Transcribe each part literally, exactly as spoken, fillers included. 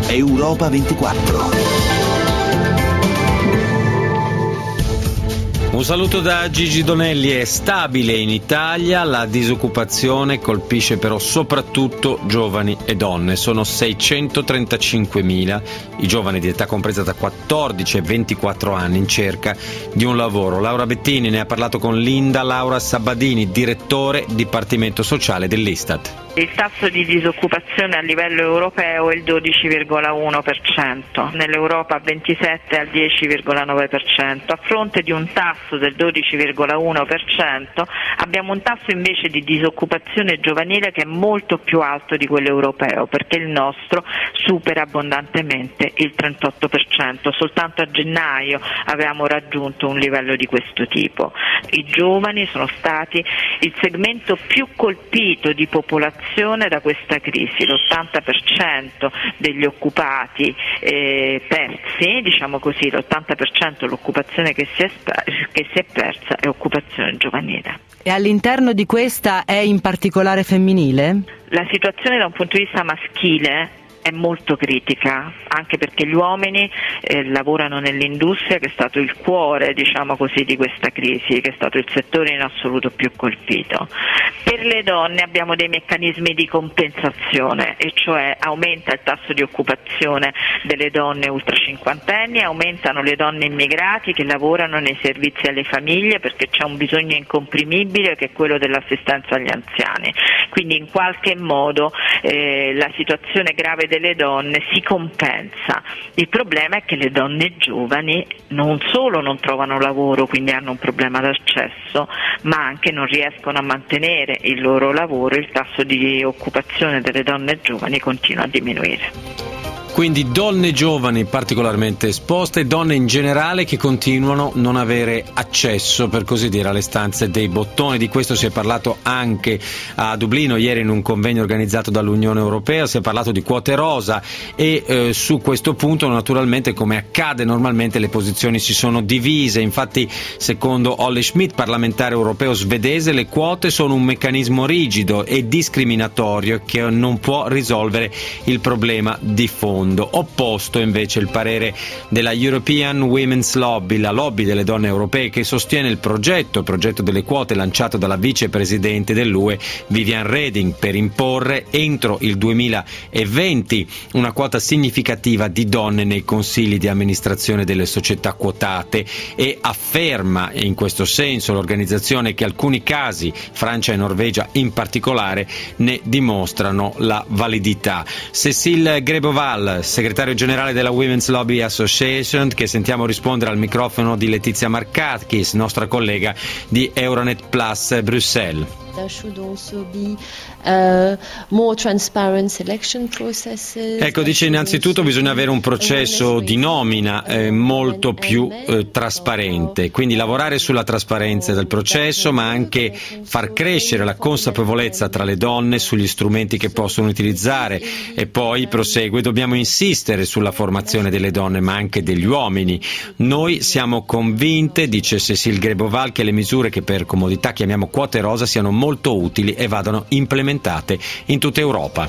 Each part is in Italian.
Europa ventiquattro. Un saluto da Gigi Donelli. È stabile in Italia, la disoccupazione colpisce però soprattutto giovani e donne. Sono seicentotrentacinquemila i giovani di età compresa da quattordici e ventiquattro anni in cerca di un lavoro. Laura Bettini ne ha parlato con Linda Laura Sabadini, direttore Dipartimento Sociale dell'Istat. Il tasso di disoccupazione a livello europeo è il dodici virgola uno per cento, nell'Europa ventisette al dieci virgola nove per cento. A fronte di un tasso del dodici virgola uno per cento abbiamo un tasso invece di disoccupazione giovanile che è molto più alto di quello europeo, perché il nostro supera abbondantemente il trentotto per cento. Soltanto a gennaio avevamo raggiunto un livello di questo tipo. I giovani sono stati il segmento più colpito di popolazione da questa crisi. L'ottanta per cento degli occupati eh, persi, diciamo così, l'ottanta per cento dell'occupazione che si, è, che si è persa è occupazione giovanile. E all'interno di questa è in particolare femminile? La situazione da un punto di vista maschile è molto critica, anche perché gli uomini eh, lavorano nell'industria, che è stato il cuore, diciamo così, di questa crisi, che è stato il settore in assoluto più colpito. Per le donne abbiamo dei meccanismi di compensazione, e cioè aumenta il tasso di occupazione delle donne ultra cinquantenni, aumentano le donne immigrati che lavorano nei servizi alle famiglie, perché c'è un bisogno incomprimibile che è quello dell'assistenza agli anziani. Quindi in qualche modo eh, la situazione grave delle donne si compensa. Il problema è che le donne giovani non solo non trovano lavoro, quindi hanno un problema d'accesso, ma anche non riescono a mantenere il loro lavoro. Il tasso di occupazione delle donne giovani continua a diminuire. Quindi donne giovani particolarmente esposte e donne in generale che continuano a non avere accesso, per così dire, alle stanze dei bottoni. Di questo si è parlato anche a Dublino ieri in un convegno organizzato dall'Unione Europea. Si è parlato di quote rosa e eh, su questo punto naturalmente, come accade normalmente, le posizioni si sono divise. Infatti, secondo Olle Schmidt, parlamentare europeo svedese, le quote sono un meccanismo rigido e discriminatorio che non può risolvere il problema di fondo. Opposto invece il parere della European Women's Lobby, la lobby delle donne europee, che sostiene il progetto, il progetto delle quote lanciato dalla vicepresidente dell'U E Viviane Reding, per imporre entro il duemilaventi una quota significativa di donne nei consigli di amministrazione delle società quotate, e afferma in questo senso l'organizzazione che alcuni casi, Francia e Norvegia in particolare, ne dimostrano la validità. Cécile Greboval, segretario generale della Women's Lobby Association, che sentiamo rispondere al microfono di Letizia Markakis, nostra collega di Euronet Plus Bruxelles. There should also be uh, more transparent selection processes. Ecco, dice innanzitutto bisogna avere un processo di nomina eh, molto più eh, trasparente, quindi lavorare sulla trasparenza del processo, ma anche far crescere la consapevolezza tra le donne sugli strumenti che possono utilizzare. E poi prosegue: dobbiamo insistere sulla formazione delle donne, ma anche degli uomini. Noi siamo convinte, dice Cécile Greboval, che le misure che per comodità chiamiamo quote rosa siano molto utili e vadano implementate in tutta Europa.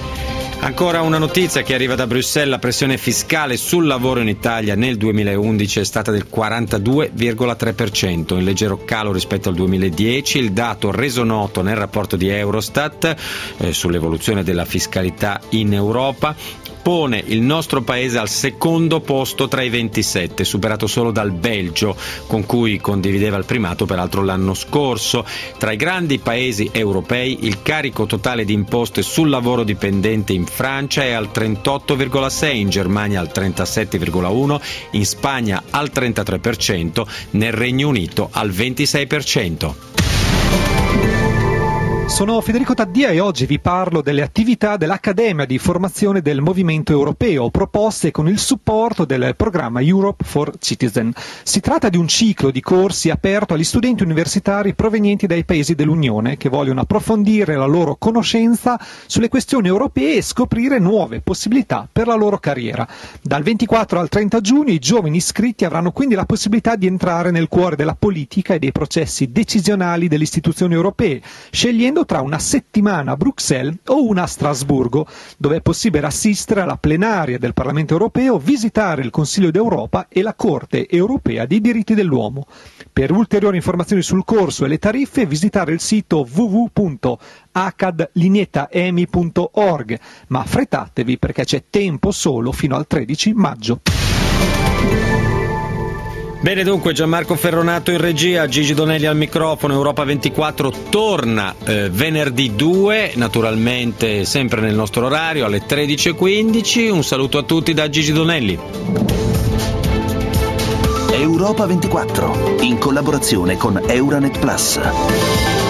Ancora una notizia che arriva da Bruxelles: la pressione fiscale sul lavoro in Italia nel duemilaundici è stata del quarantadue virgola tre per cento, in leggero calo rispetto al duemiladieci. Il dato reso noto nel rapporto di Eurostat eh, sull'evoluzione della fiscalità in Europa pone il nostro paese al secondo posto tra i ventisette, superato solo dal Belgio, con cui condivideva il primato peraltro l'anno scorso. Tra i grandi paesi europei il carico totale di imposte sul lavoro dipendente in Francia è al trentotto virgola sei, in Germania al trentasette virgola uno, in Spagna al trentatré per cento, nel Regno Unito al ventisei per cento. Sono Federico Taddia e oggi vi parlo delle attività dell'Accademia di Formazione del Movimento Europeo, proposte con il supporto del programma Europe for Citizen. Si tratta di un ciclo di corsi aperto agli studenti universitari provenienti dai paesi dell'Unione che vogliono approfondire la loro conoscenza sulle questioni europee e scoprire nuove possibilità per la loro carriera. Dal ventiquattro al trenta giugno i giovani iscritti avranno quindi la possibilità di entrare nel cuore della politica e dei processi decisionali delle istituzioni europee, scegliendo scegliendo tra una settimana a Bruxelles o una a Strasburgo, dove è possibile assistere alla plenaria del Parlamento europeo, visitare il Consiglio d'Europa e la Corte europea dei diritti dell'uomo. Per ulteriori informazioni sul corso e le tariffe, visitare il sito w w w punto acadlinietaemi punto org, ma affrettatevi perché c'è tempo solo fino al tredici maggio. Bene, dunque Gianmarco Ferronato in regia, Gigi Donelli al microfono. Europa ventiquattro torna eh, venerdì due, naturalmente sempre nel nostro orario alle tredici e quindici. Un saluto a tutti da Gigi Donelli. Europa ventiquattro, in collaborazione con Euranet Plus.